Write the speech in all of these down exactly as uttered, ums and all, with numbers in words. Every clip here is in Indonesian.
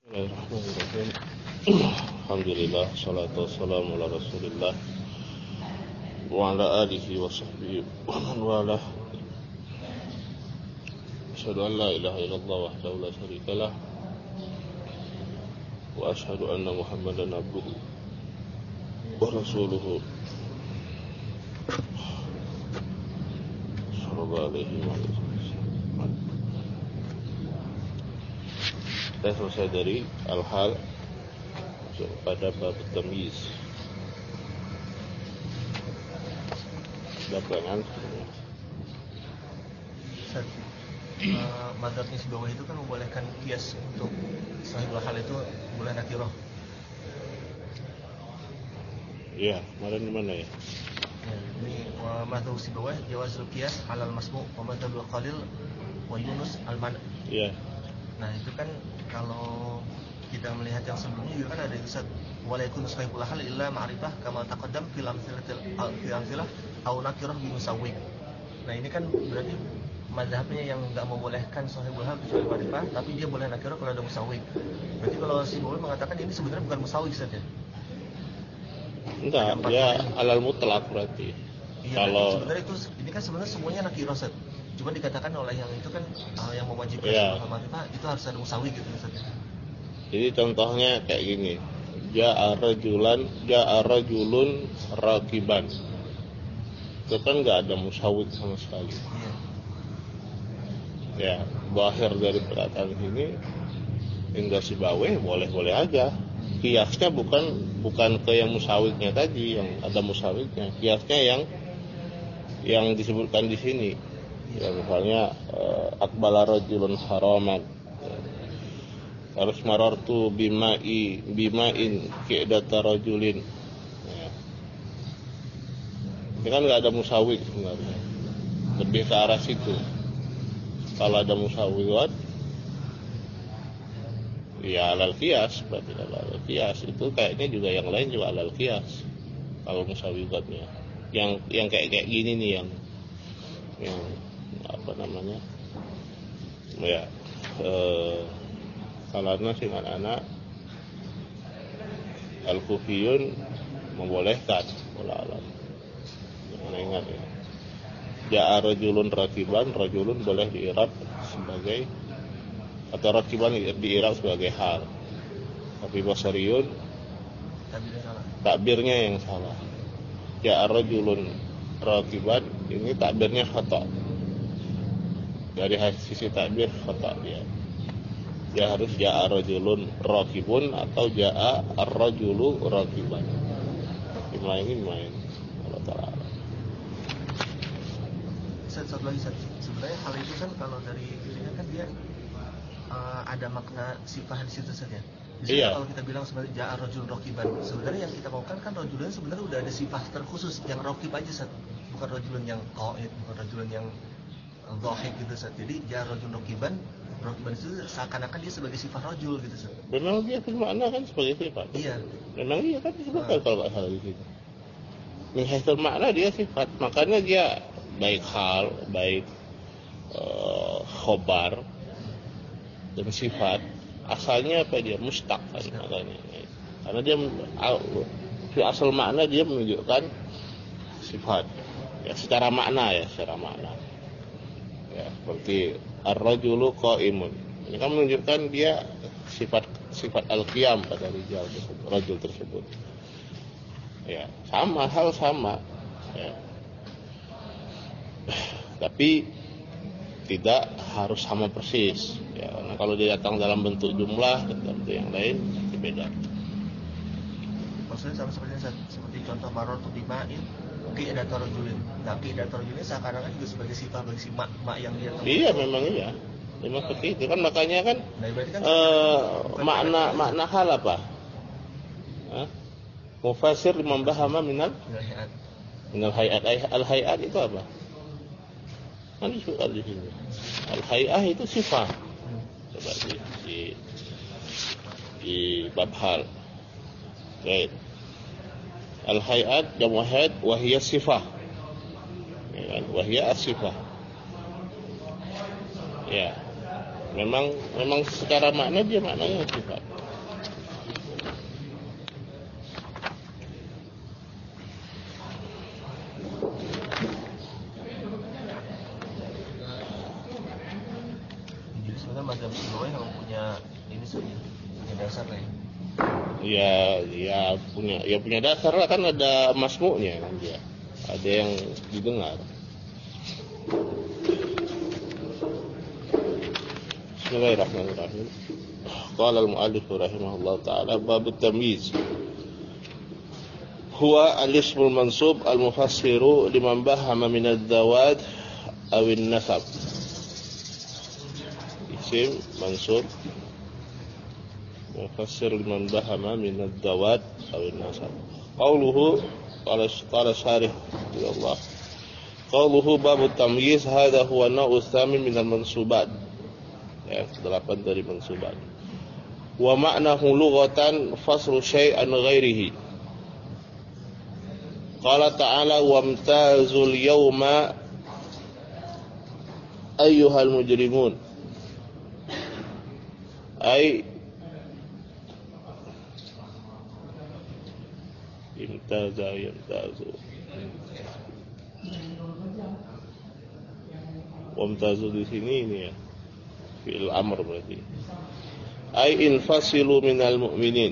Bismillahirrahmanirrahim. Alhamdulillah, salatu wassalamu ala Rasulillah wa ala alihi wa sahbihi wa man walah. Asyhadu an la ilaha illallah wahdahu la syarikalah wa asyhadu anna Muhammadan abduhu wa rasuluhu sallallahu alaihi wa sallam. Kita selesai dari al-hal masuk pada bab tamyiz. Ada pertanyaan? Ustaz, uh, mazhabnya si bawah itu kan membolehkan kias untuk sahibul hal itu boleh nakiroh. Iya, kemarin di mana ya? Ya, ini uh, mazhab si bawah jawazul kias halal masmu wa mazhabul qalil wa Yunus al-man. Iya. Nah, itu kan kalau kita melihat yang sebelumnya juga kan ada Ustaz walaikun sahibul hal illa ma'rifah kama taqaddam fil amsilatil fil amsilah au nakirah bi musawwik. Nah, ini kan berarti mazhabnya yang enggak membolehkan sahibul hal kecuali ma'rifah, tapi dia boleh nakirah kalau ada musawwik. Berarti kalau si Bawi mengatakan ini sebenarnya bukan musawwik Ustaz ya? Enggak, dia alal mutlak berarti. Iya, Kalau sebenarnya itu ini kan sebenarnya semuanya nakirah Ustaz. Cuma dikatakan oleh yang itu kan uh, yang mewajibkan ya. ma'rifah itu harus ada musawwik gitu Ustaz. Jadi contohnya kayak gini. Ja'a rajulan, ja'a rajulun rakiban. Itu kan enggak ada musawwik sama sekali. Iya. Ya, bahir dari perkataan ini hingga si bawe boleh-boleh aja. Kiasnya bukan bukan ke yang musawwiknya tadi, yang ada musawwiknya. Kiasnya yang yang disebutkan di sini. Ya, misalnya uh, akbala rajulun haraman. Ya. Harus marartu bimai bimain ki'data rajulin. Ya. Ini kan enggak ada musawwik sebenarnya. Lebih ke arah situ. Kalau ada musawwirat ya alal qiyas, berarti kalau alal qiyas itu kayaknya juga yang lain juga alal qiyas. Kalau musawwiratnya. Yang yang kayak kayak gini nih yang yang apa namanya? Ya, eh kalana sing anak-anak al-kufiyun membolehkan wala alam. Jangan ingat ya. Ja'a rajulun rakiban, rajulun boleh diirab sebagai atau rakiban diirab sebagai hal. Tapi basariyun takbirnya yang salah. Ja'a rajulun rakiban ini takbirnya khata. Dari sisi takbir khata dia. Dia harus ja'a rajulun rakibun atau ja'a ar-rajulu rakiban. Ini ini main Allah Ta'ala. Satu lagi Ustaz, sebenarnya hal itu kan kalau dari dirinya kan dia uh, ada makna sifat di situ saja. Iya. Kalau kita bilang sebenarnya ja'a rajulun rakiban, sebenarnya yang kita maukan kan rajulun sebenarnya udah ada sifat terkhusus yang rakib aja Ustaz. Bukan rajulun yang qaid, bukan rajulun yang dhahik gitu Ustaz. Jadi ja'a rajulun rakiban, rakiban itu seakan-akan dia sebagai sifat rajul gitu Ustaz. Memang dia bermakna kan sebagai sifat. Iya. Memang iya kan disebutkan kalau enggak salah di sini. Min haitsul makna dia sifat, makanya dia baik hal, baik uh, khobar dan sifat asalnya apa dia mustaq kan maknanya. Karena dia di asal makna dia menunjukkan sifat ya secara makna ya secara makna ya seperti ar-rajulu qa'imun, ini kan menunjukkan dia sifat sifat al-qiyam pada rijal tersebut, rajul tersebut ya sama hal sama ya. Tapi tidak harus sama persis ya, karena kalau dia datang dalam bentuk jumlah dan bentuk yang lain itu beda. Maksudnya sama seperti seperti contoh marartu bima'in qi'data rajulin. Nah, qi'data rajulin seakan-akan juga sebagai sifat bagi si mak mak yang dia temukan. Iya memang iya. Memang seperti itu kan makanya kan, nah, kan eh, makna makna hal apa? Hah? Mufassir membahama minal hayat. minal hayat. Al-hayat itu apa? Kan disebutkan di sini. Al-hay'ah itu sifat. Coba di di, di bab hal. Baik. Al-hay'at jamu hayat wa hiya sifah. Ya kan? Wa hiya as-sifah. Ya. Memang memang secara makna dia maknanya sifat. Jadi sebenarnya mazhab Sibawai kalau punya ini saja, punya dasar lah ya. Ya, ya punya ya punya dasar lah, kan ada masmuknya kan dia. Ada yang didengar. Bismillahirrahmanirrahim. Qala al-mu'allif rahimahullah ta'ala bab at-tamyiz. Huwa al-ismul mansub al-mufassiru liman bahama min ad-dawad aw an-nasab. Isim mansub mufassir liman bahama min ad-dawad aw an-nasab. Qauluhu qala qala syarih Allah. Qauluhu bab at-tamyiz hadha huwa an-naw'u ats-tsamin min al-mansubat. Ya, delapan dari mansubat. Wa ma'nahu lughatan faslu syai'an ghairihi. Qala ta'ala wamtazul yawma ayyuhal mujrimun. Ay imtaza yamtazu. Wamtazu di sini ini ya. Fi'il amr berarti. Ai infasilu minal mu'minin.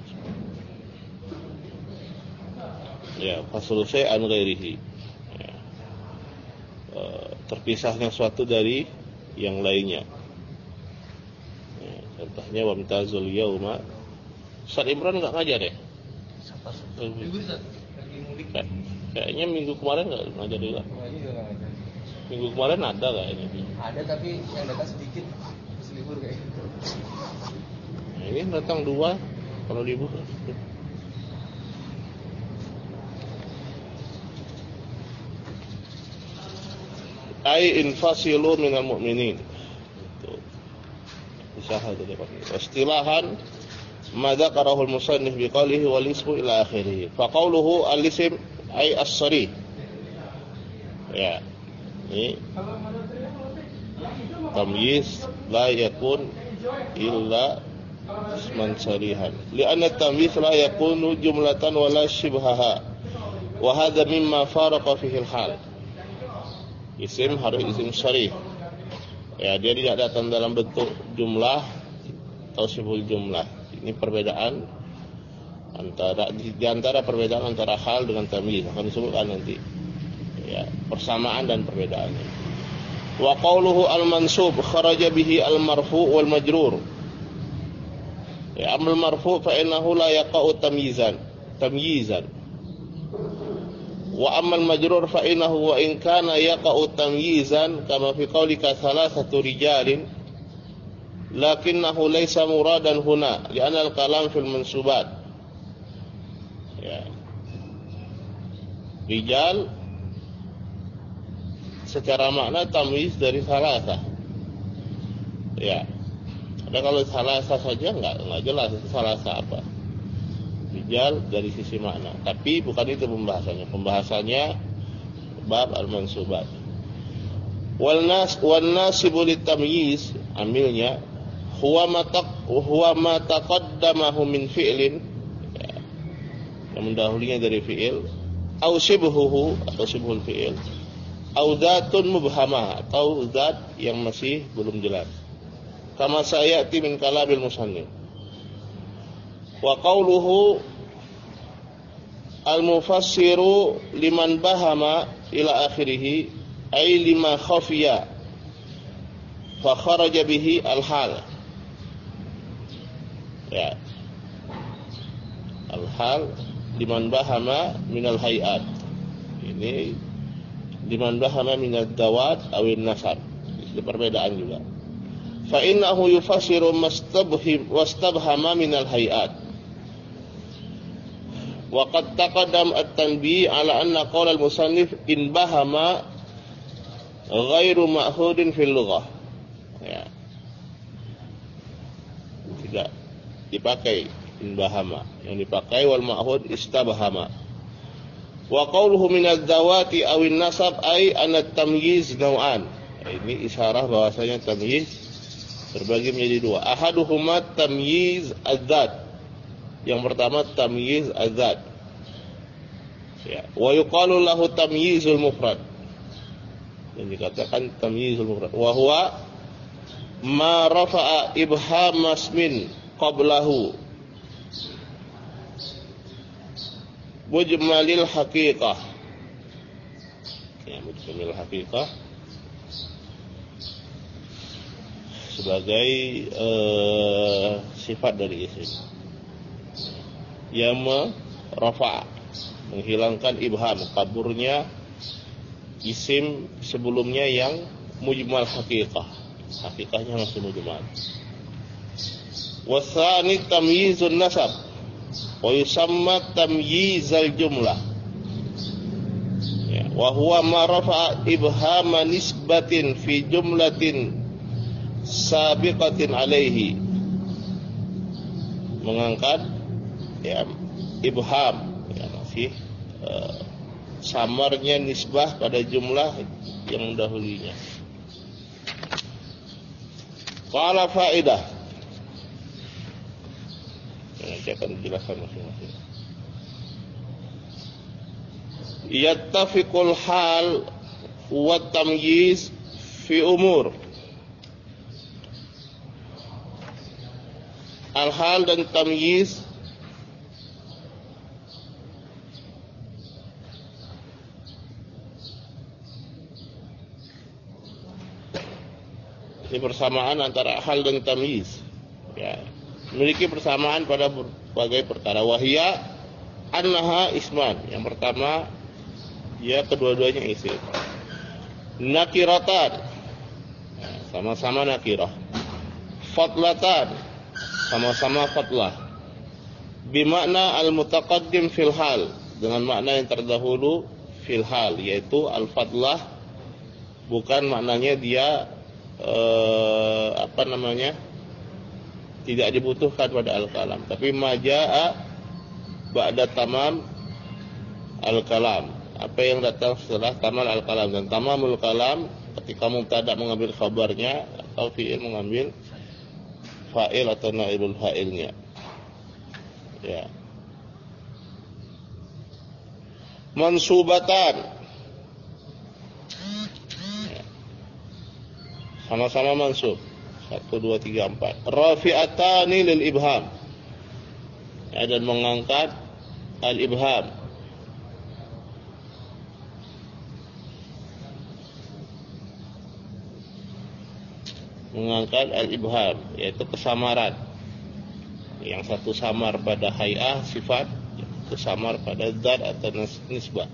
Ya, faslu syai'an ghairihi. Ya. E, terpisahnya suatu dari yang lainnya. Ya, contohnya wamtazul yauma. Ustaz Imran enggak ngajar ya? Siapa sih? Minggu Ustaz. Kayak, kayaknya minggu kemarin enggak ngajar juga. Minggu kemarin ada kayaknya. Ada tapi yang datang sedikit, terus libur kayak gitu. Nah, ini datang dua kalau libur. Ai infasilu minal mu'minin. Itu. Usaha itu dapat. Istilahan ma dzakarahu al-musannif biqalihi wal ismu ila akhirih. Fa qawluhu al-ism ai as-sarih. Ya. Ini tamyiz la yakun illa isman sarihan li'anna tamyiz la yakunu jumlatan wala shibhaha wa hadha mimma faraqa fihi al-hal. Isim harus isim sarih. Ya, dia tidak datang dalam bentuk jumlah atau sibul jumlah. Ini perbedaan antara di antara perbedaan antara hal dengan tamyiz akan disebutkan nanti. Ya, persamaan dan perbedaannya. Wa qawluhu al-mansub kharaja bihi al-marfu' wal majrur. Ya, amal marfu' fa innahu la yaqa'u tamyizan, tamyizan. Wa amal majrur fa innahu wa in kana yaqa'u tamyizan kama fi qawlika thalathatu rijalin lakinnahu laysa muradan huna li'anna al-kalam fil mansubat. Ya. Rijal secara makna tamyiz dari salasa. Ya. Ada kalau salasa saja enggak enggak jelas itu salasa apa. Rijal dari sisi makna, tapi bukan itu pembahasannya. Pembahasannya bab al-mansubat. Wal nas wan nasibu litamyiz amilnya huwa ma taq huwa ma taqaddamahu min fi'lin. Ya. Yang mendahulinya dari fi'il au shibhuhu atau shibhul fi'il. Au dzatun mubhamah atau zat yang masih belum jelas. Kama sayati min kalabil musannif. Wa qawluhu al-mufassiru liman bahama ila akhirih ay lima khafiya fa kharaja bihi al-hal. Ya. Al-hal liman bahama minal hayat. Ini liman bahama minad dawat awin nasab. Itu perbedaan juga. Fa innahu yufassiru mastabhim wastabhama minal hayat. Wa qad taqaddam at-tanbih ala anna qaul al-musannif in bahama ghairu ma'hudin fil lughah. Ya. Tidak dipakai in bahama, yang dipakai wal ma'hud istabhama. Wa qawluhu min ad-dawati aw an-nasab ay anna at-tamyiz naw'an. Ini isyarah bahwasanya tamyiz Terbagi menjadi dua. Ahaduhuma tamyiz adzat. Yang pertama tamyiz adzat. Ya, wa yuqalu lahu tamyizul mufrad. Dan dikatakan tamyizul mufrad. Wa huwa ma rafa'a ibham asmin qablahu mujmalil haqiqah. Ya, mujmalil haqiqah sebagai uh, sifat dari isim yang rafa' menghilangkan ibham, kaburnya isim sebelumnya yang mujmal haqiqah, hakikahnya masih mujmal. Wasani tamyizun nasab wa yusamma tamyizal jumlah. Ya, wa huwa ma rafa'a ibhama nisbatin fi jumlatin sabiqatin alaihi, mengangkat ya ibham, ya masih uh, samarnya nisbah pada jumlah yang dahulunya. Qala faedah, nanti akan dijelaskan masing-masing. Yattafiqul hal wa tamyiz fi umur. Al-hal dan tamyiz ini persamaan antara hal dan tamyiz, ya, memiliki persamaan pada berbagai perkara. Wahia annaha isman. Yang pertama, ya kedua-duanya isim. Nakiratan, ya, sama-sama nakirah. Fadlatan, sama-sama fadlah. Bimakna al-mutaqaddim fil hal, dengan makna yang terdahulu fil hal, yaitu al-fadlah. Bukan maknanya dia eh, apa namanya tidak dibutuhkan pada al-kalam, tapi majaa ba'da tamam al-kalam, apa yang datang setelah tamal al-kalam. Dan tamamul kalam ketika mubtada mengambil khabarnya atau fi'il mengambil fa'il atau naibul fa'ilnya. Ya. Mansubatan, ya, sama-sama mansub. Satu, dua, tiga, empat. Rafi'atani lil ibham, ya, dan mengangkat al-ibham. Mengangkat al-ibham, yaitu kesamaran. Yang satu samar pada hay'ah sifat, yang satu samar pada zat atau nisbah.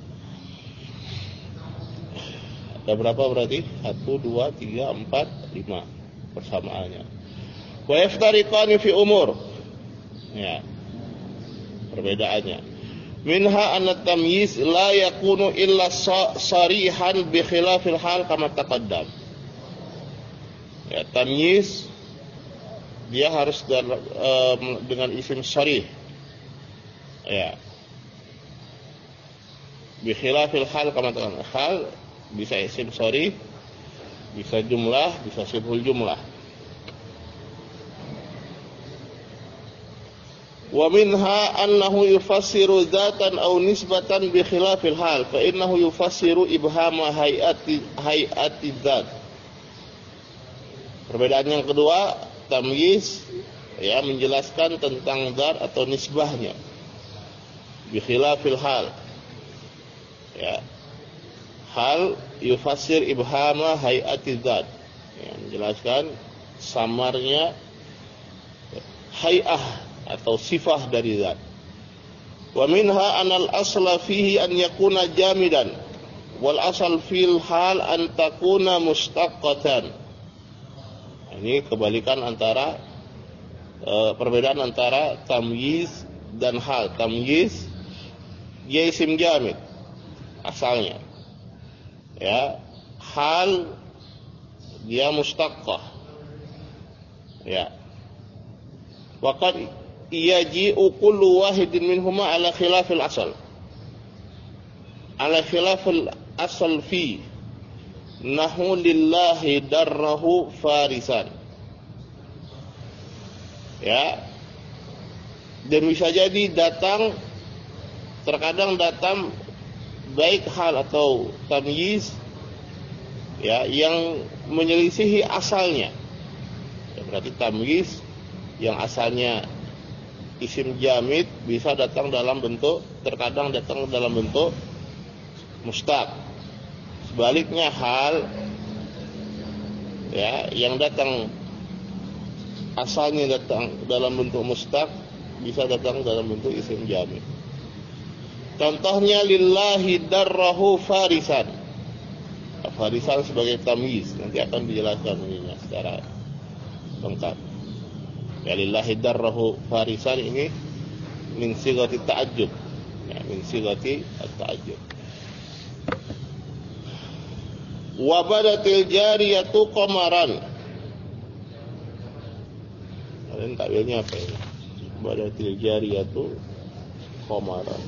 Ada berapa berarti? Satu, dua, tiga, empat, lima persamaannya. Wa yaftariqani fi umur. Ya, perbedaannya. Minha anna tamyiz la yakunu illa sarihan bi khilafil hal kama taqaddam. Ya, tamyiz dia harus dengan, um, dengan isim sharih. Ya. Bi khilafil hal kama taqaddam. Hal bisa isim sharih, bisa jumlah, bisa siful jumlah. Wa minha annahu yufassiru dzatan aw nisbatan bi khilafil hal, fa innahu yufassiru ibhama hayati hayati dzat. Perbedaan yang kedua, tamyiz ya menjelaskan tentang dzat atau nisbahnya. Bi khilafil hal. Ya. Hal yufassir ibhama hayati dzat, ya, menjelaskan samarnya hay'ah atau sifah dari zat. Wa minha anal asla fihi an yakuna jamidan wal asal fil hal an takuna mustaqqatan. Ini kebalikan antara e, perbedaan antara tamyiz dan hal. Tamyiz dia isim jamid asalnya. Ya, hal dia mustaqqah. Ya. Waqad yaji'u kullu wahidin minhuma ala khilafil asal. Ala khilafil asal fi nahu lillahi darrahu farisan. Ya. Dan bisa jadi datang, terkadang datang baik hal atau tamyiz ya yang menyelisihi asalnya. Ya, berarti tamyiz yang asalnya isim jamid bisa datang dalam bentuk, terkadang datang dalam bentuk mustaq. Sebaliknya hal ya yang datang asalnya datang dalam bentuk mustaq bisa datang dalam bentuk isim jamid. Contohnya lillahi darrahu farisan. Farisan sebagai tamyiz, nanti akan dijelaskan ininya secara lengkap. Ya lillahi darrahu farisan ini min sigati ta'ajjub. Ya, min sigati at-ta'ajjub. Wa badatil jariyatu qamaran. Kalian takwilnya apa ini? Badatil jariyatu qamaran.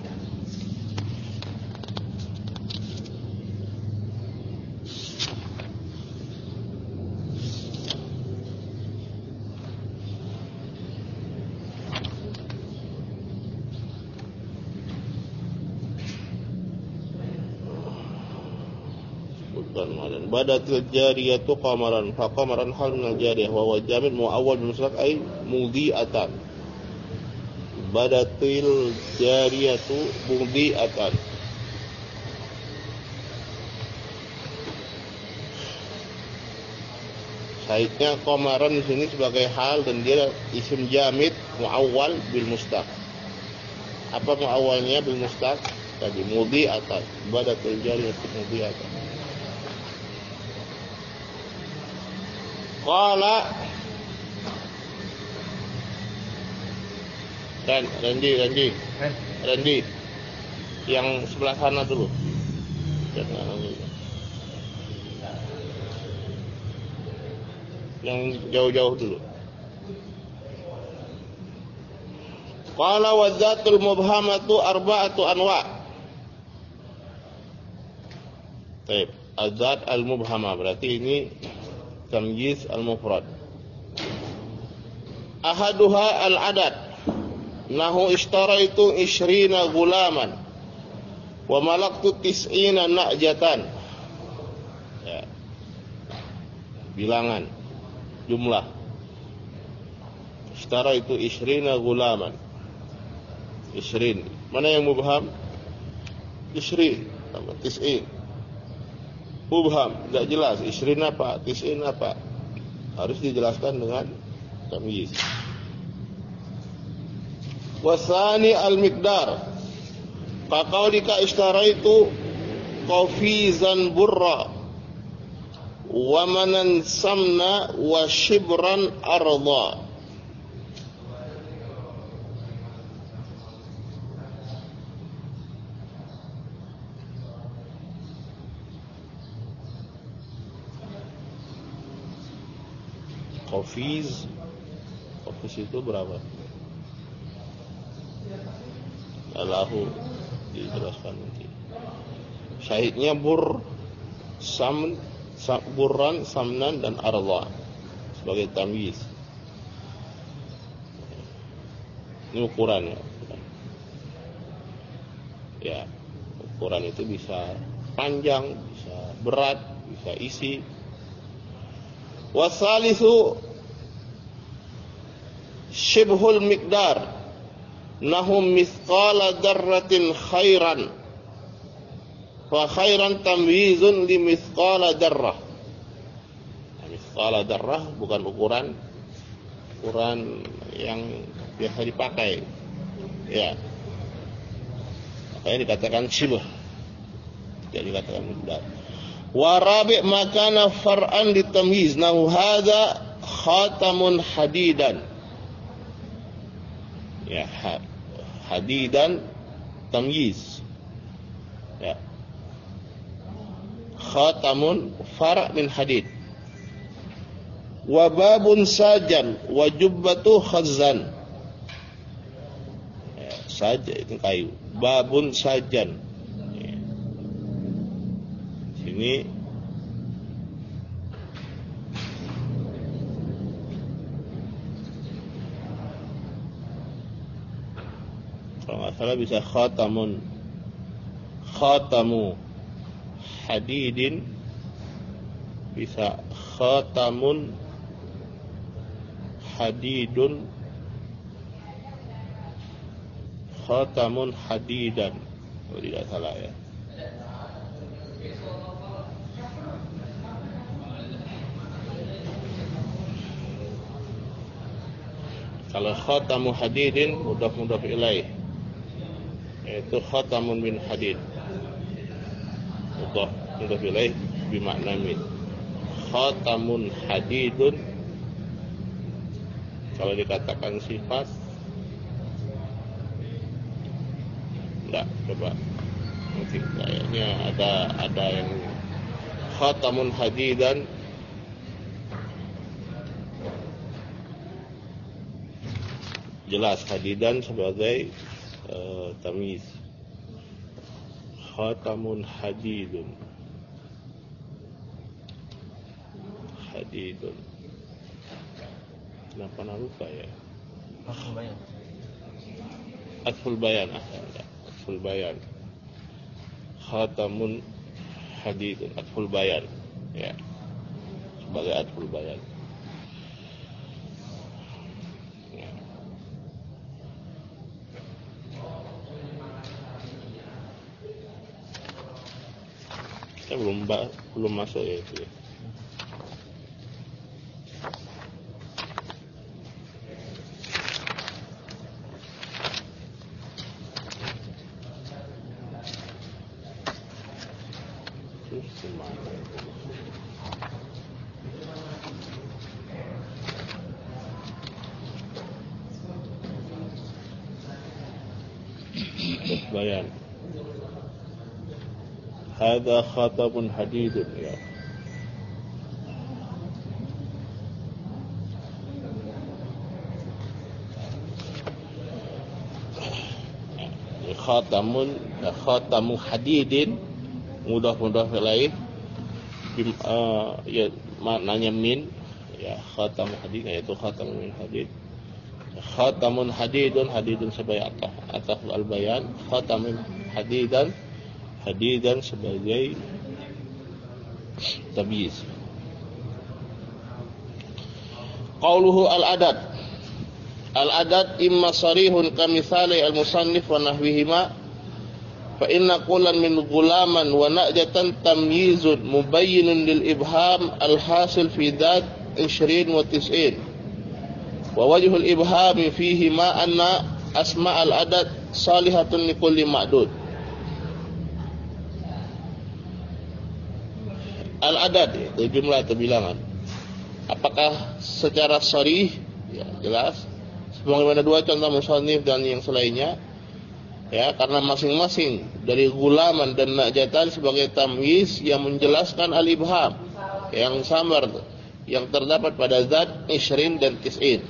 Badatil jariyatu qamaran fa qamaran hal min al jariyah wa huwa jamid muawwal bil musnad ay mudhi'atan. Badatil jariyatu mudhi'atan. Sahihnya qamaran di sini sebagai hal dan dia isim jamid muawwal bil mustaq. Apa muawwalnya bil mustaq? Tadi mudhi'atan. Badatil jariyatu mudhi'atan. Qala Ren, Rendi, Rendi Ren. Rendi yang sebelah sana dulu. Yang jauh-jauh dulu. Qala wa dzatul mubhamatu arba'atu anwa'. Baik, adzat al-mubhamah berarti ini tamyiz al-mufrad. Ahaduha al-adad. Nahu ishtaraitu ishrina gulaman wa malaktu tis'ina na'jatan. Ya. Bilangan jumlah. Ishtaraitu ishrina gulaman. Ishrin. Mana yang mubham? Ishrin tambah tis'in. Mubham, tidak jelas. Ishrin apa, tis'in apa. Harus dijelaskan dengan tamyiz. Wasani al-miqdar. Kaqaulika ishtaraitu qafizan burra wa manan samna wa shibran arda. Qafiz, qafiz itu berapa? Allahu dijelaskan nanti. Syahidnya bur, sam, sam burran, samnan dan arla sebagai tamyiz. Ini ukurannya. Ya, ukuran itu bisa panjang, bisa berat, bisa isi. Wasalisu shibhul miqdar nahum mithqala darratin khairan fa khairan tamyizun li mithqala darrah. Mithqala darrah bukan ukuran ukuran yang biasa dipakai, ya, makanya dikatakan shibh, jadi dikatakan miqdar. Warabi makana far'an ditamyiz nahu hadza khatamun hadidan. Ya, hadidan tamyiz. Ya. Khatamun far' min hadid. Wa babun sajan wa jubbatu khazzan. Ya, saja itu kayu. Babun sajan. Ini Kalau nggak salah bisa khatamun, khatamu hadidin, bisa khatamun hadidun, khatamun hadidan, kalau tidak salah ya. Kalau khatamu hadidin mudhaf mudhaf ilaih, yaitu khatamun min hadid, mudhaf mudhaf ilaih bimakna min. Khatamun hadidun kalau dikatakan sifat, enggak, coba nanti kayaknya ada ada yang khatamun hadidan, jelas hadidan sebagai uh, tamyiz. Khatamun hadidun, hadidun. Kenapa lupa ya? Atful bayan. Atful bayan, ah, enggak. Atful bayan. Khatamun hadidun, atful bayan, ya, sebagai atful bayan. Kita belum belum masuk ya itu ya. Terus gimana? Bayan. Hadza khatabun hadidun ya. Khatamun, khatamu hadidin, mudah-mudah ilaih, uh, ya maknanya min, ya khatamu hadid, yaitu khatamun min hadid. Khatamun hadidun, hadidun sebagai ataf, ataf al-bayan, khatamun hadidan, hadidan sebagai tamyiz. Qauluhu al-adad. Al-adad imma sarihun kamithali al-musannif wa nahwihima, fa inna qulan min ghulaman wa na'jatan tamyizun mubayyinun lil ibham al-hasil fi dhat ishrin wa tis'in. Wa wajhul ibhami fihi ma anna asma al-adad salihatun li kulli ma'dud. Al-adad itu jumlah atau bilangan. Apakah secara sharih? Ya, jelas. Sebagaimana dua contoh musannif dan yang selainnya, ya, karena masing-masing dari gulaman dan najatan sebagai tamyiz yang menjelaskan al-ibham yang samar yang terdapat pada zat ishrin dan tis'in.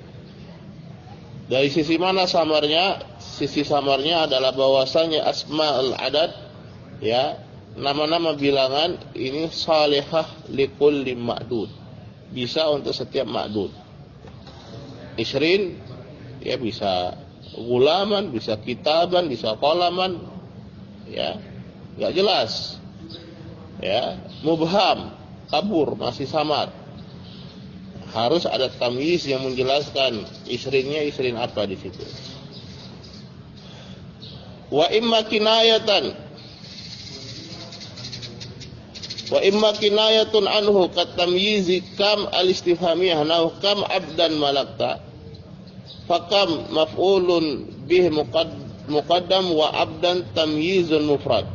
Dari sisi mana samarnya? Sisi samarnya adalah bahwasanya asma al-adad, ya, nama-nama bilangan ini salihah likulli ma'dud, bisa untuk setiap ma'dud. Ishrin, ya, bisa gulaman, bisa kitaban, bisa qalaman, ya, nggak jelas, ya, mubham, kabur, masih samar. Harus ada tamyiz yang menjelaskan ishrinnya ishrin apa di situ. Wa imma kinayatan, wa imma kinayatun anhu kat tamyizi kam al-istifhamiyah nahu kam abdan malakta, fakam maf'ulun bih muqaddam wa abdan tamyizun mufrad.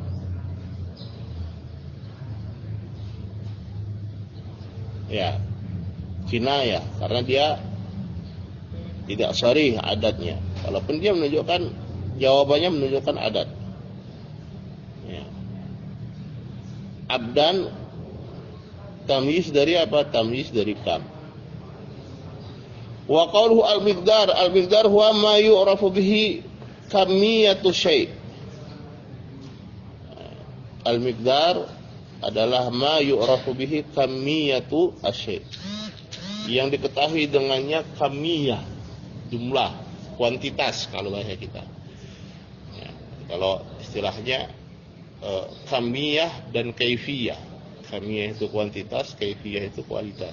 Ya, kinayah karena dia tidak sharih adatnya, walaupun dia menunjukkan jawabannya menunjukkan adat. Ya. Abdan tamyiz dari apa? Tamyiz dari kam. Wa qawluhu al-miqdar, al-miqdar huwa ma yu'rafu bihi kamiyatu syai'. Al-miqdar adalah ma yu'rafu bihi kamiyatu asy-syai', yang diketahui dengannya kamiyah, jumlah, kuantitas kalau bahasa kita. Kalau istilahnya eh, kamiyah dan kaifiyah. Kamiyah itu kuantitas, kaifiyah itu kualitas.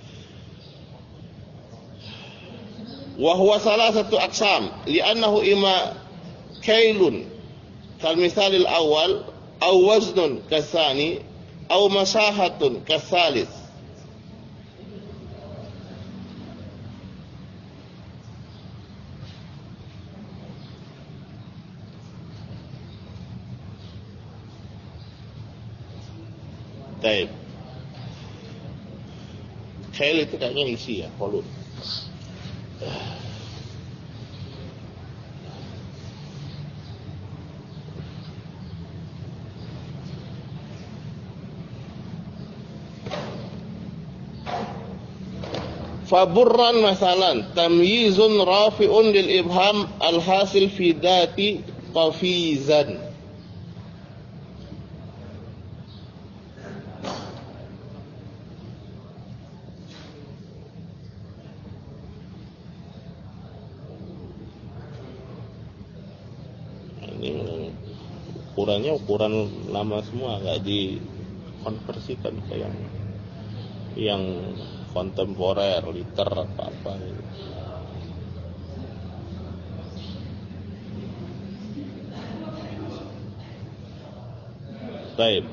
Wa huwa salasatu aqsam li'annahu imma kailun kal misalil awal aw waznun kasani aw masahatun kasalis. Baik. Kail itu kayaknya isi ya, volume. Faburran masalan tamyizun rafi'un lil ibham al-hasil fi dati qafizan. Ukurannya ukuran lama semua, nggak dikonversikan ke yang yang kontemporer, liter apa apa. Baik.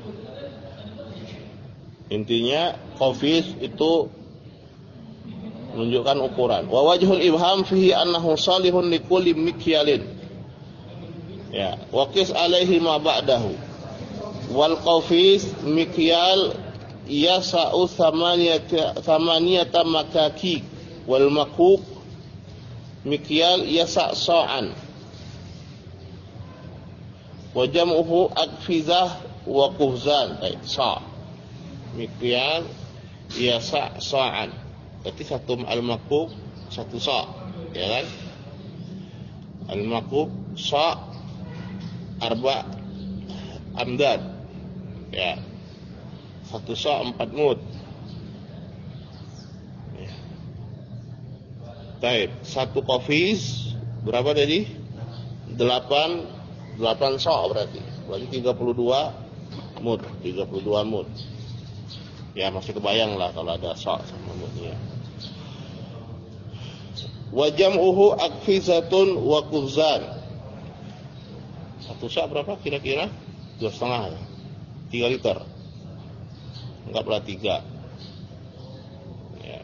Intinya qafis itu menunjukkan ukuran. Wa wajhul ibham fihi annahu salihun likulli mikyalin. Ya, waqis alaihi ma ba'dahu. Wal qafis mikyal yasa'u thamaniyata thamaniyata makaki wal makuk mikyal yasa' sa'an. Wa jam'uhu akfizah wa qufzan. Baik, sa'. Mikyal yasa' sa'an. Berarti satu al-makuk, satu sa', ya kan? Al-makuk sa' arba amdad, ya, satu sa empat mud. Ya. Baik, satu qafis berapa tadi? Delapan, delapan sa berarti, berarti tiga puluh dua mud, tiga puluh dua mud. Ya masih kebayang lah kalau ada sa sama mudnya. Wa jam'uhu akfizatun wa qufzan. Satu sa berapa kira-kira? Dua setengah, tiga liter. Anggaplah tiga. Ya.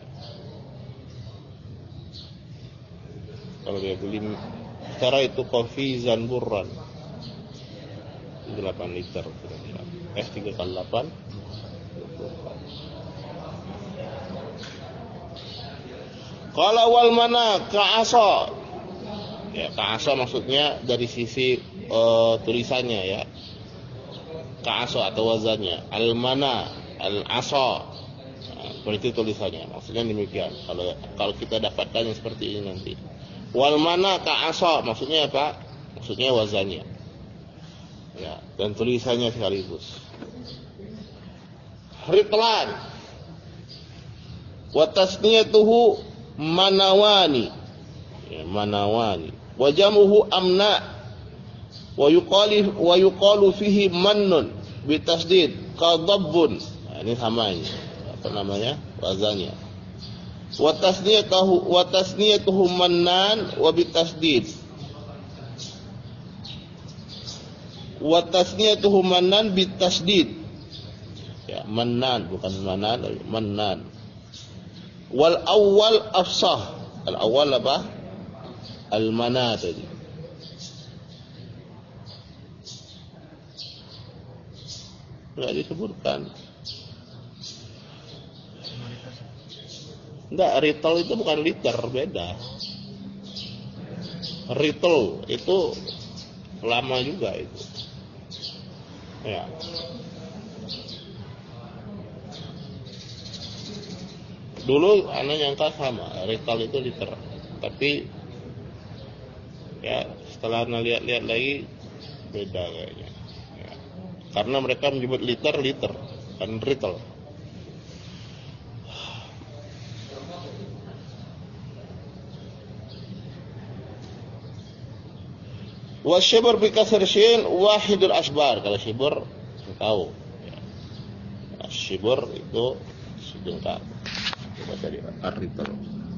Kalau dia beli secara itu kopi zanburran, delapan liter kira-kira. Eh tiga kali delapan. Kalau wal mana ka'asa. Ya, ka'asa maksudnya dari sisi uh, tulisannya ya. Ka'asa atau wazannya. Al-mana, al-asa. Nah, seperti tulisannya. Maksudnya demikian. Kalau kalau kita dapatkan yang seperti ini nanti. Wal mana ka'asa maksudnya apa? Maksudnya wazannya. Ya, dan tulisannya sekaligus. Ritlan. Wa tasniyatuhu manawani. Ya, manawani. Wa jamuhu amna. Wa yuqalu wa yuqalu fihi mannun bi tasdid qadabbun. Nah, ini sama ini. Apa namanya? Wazannya. Wa tasniyatuhu wa tasniyatuhu mannan wa bi tasdid. Wa tasniyatuhu mannan bi tasdid. Ya, mannan bukan manan, mannan. Wal awwal afsah. Al awwal apa? Al-mana tadi. Enggak disebutkan. Enggak, retail itu bukan liter, beda. Retail itu lama juga itu. Ya. Dulu anak nyangka sama, retail itu liter. Tapi ya setelah lihat-lihat lagi beda kayaknya ya. Karena mereka menyebut liter liter kan retail. Wa shibr bi kasr shin wahidul ashbar. Kalau shibr tahu. Ya. Nah, shibr itu sejengkal. Coba cari ar-rital.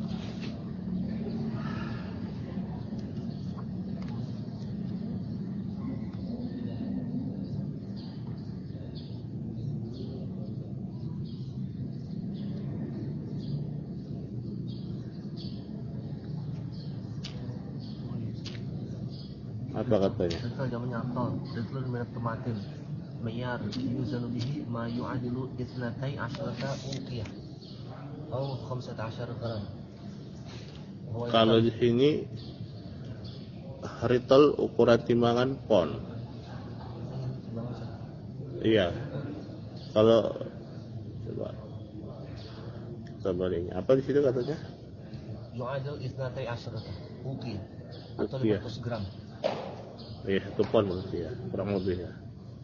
Apa katanya? Rizal jamannya akal. Rizal minat tematin. Miyar yuzanu bihi ma yu'adilu isnatai asyrata uqiyah. Atau khamsata asyara gram. Kalau di sini rital ukuran timbangan pon. Iya. Kalau coba sebaliknya apa di situ katanya? Yu'adil isnatai asyrata uqiyah. Atau Uqiyah. lima ratus gram. Iya, satu pon berarti ya, kurang lebih ya.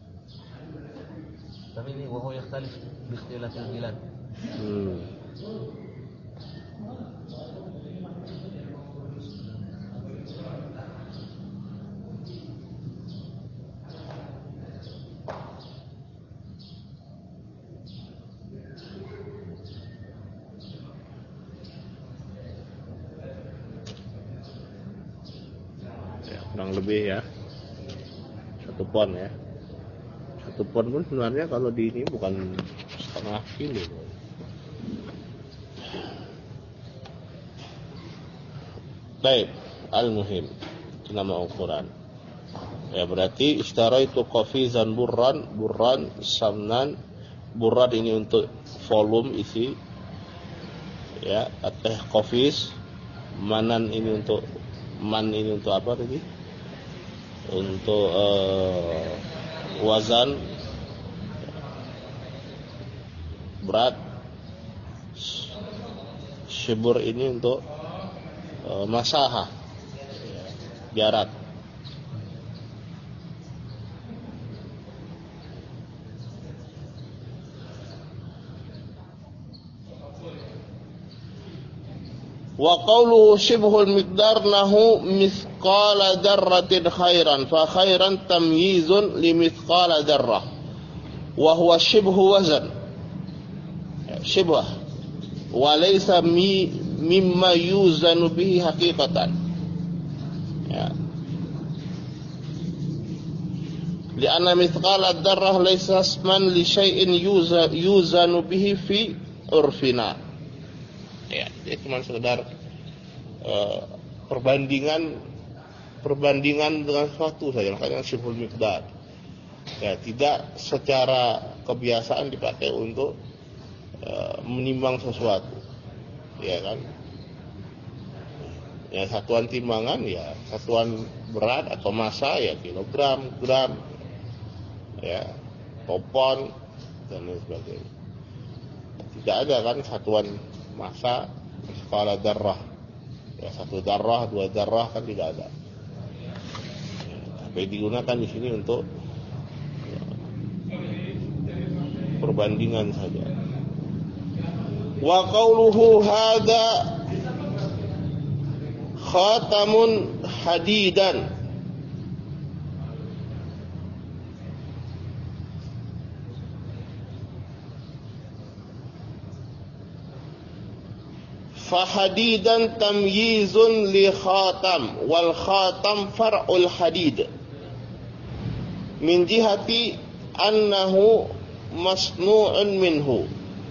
Tapi ini wahyu yakhtalif bi ikhtilafil bilad. Hmm. Ya, kurang lebih ya. Satu pon ya. Satu pon pun sebenarnya kalau di ini bukan setengah kilo. Baik, al-muhim itu nama ukuran. Ya berarti istaraitu qafizan burran, burran samnan. Burran ini untuk volume isi. Ya, ateh qafiz. Manan ini untuk man ini untuk apa tadi? Untuk uh, wazan berat. Shibur ini untuk uh, masaha jarak. Wa qawluhu shibhul miqdar nahu mithqala darratin khairan fa khairan tamyizun li mithqala darrah wa huwa shibhu wazan shibah wa laysa mi, mimma yuzanu bihi haqiqatan ya lianna mithqala darrah laysa isman li syai'in yuzanu bihi fi urfina. Ya, dia cuma sekedar uh, perbandingan perbandingan dengan sesuatu saja, makanya syibhul miqdar. Ya, tidak secara kebiasaan dipakai untuk uh, menimbang sesuatu. Ya kan? Ya, satuan timbangan ya satuan berat atau massa ya kilogram, gram. Ya, topon dan lain sebagainya. Tidak ada kan satuan masa skala darah ya satu darah dua darah kan tidak ada ya, tapi digunakan di sini untuk ya, perbandingan saja. Wa qawluhu hadza khatamun hadidan fahadidan tamyizun li khatam wal khatam far'ul hadid min jihati annahu masnu'un minhu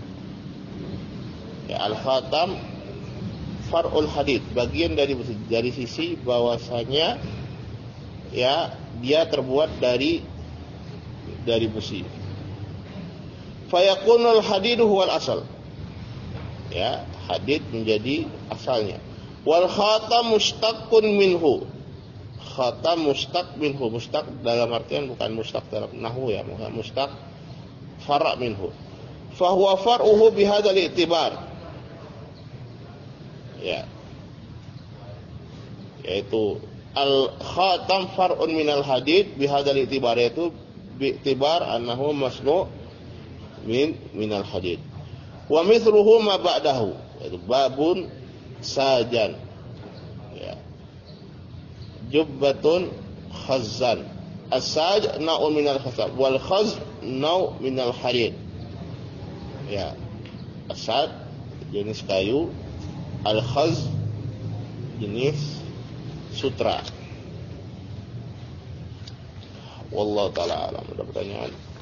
ya al khatam far'ul hadid bagian dari dari sisi bahwasanya ya dia terbuat dari dari besi fayakunul hadidu huwal asal ya hadid menjadi asalnya. Wal khatam mustaqqun minhu. Khatam mustaq minhu. Mustaq dalam artian bukan mustaq dalam nahwu ya, bukan mustaq far' minhu. Fa huwa far'uhu bi hadzal i'tibar. Ya. Yaitu al khatam far'un minal hadid bi hadzal i'tibar, yaitu bi i'tibar annahu masnu' min minal hadid. Wa mithluhu ma ba'dahu, yaitu babun sajan ya jubbatun khazan. As-saj naw'un minal khazan wal khaz naw' minal harir. Ya. As-saj jenis kayu, al-khaz jenis sutra. Wallahu taala alam. Ada pertanyaan?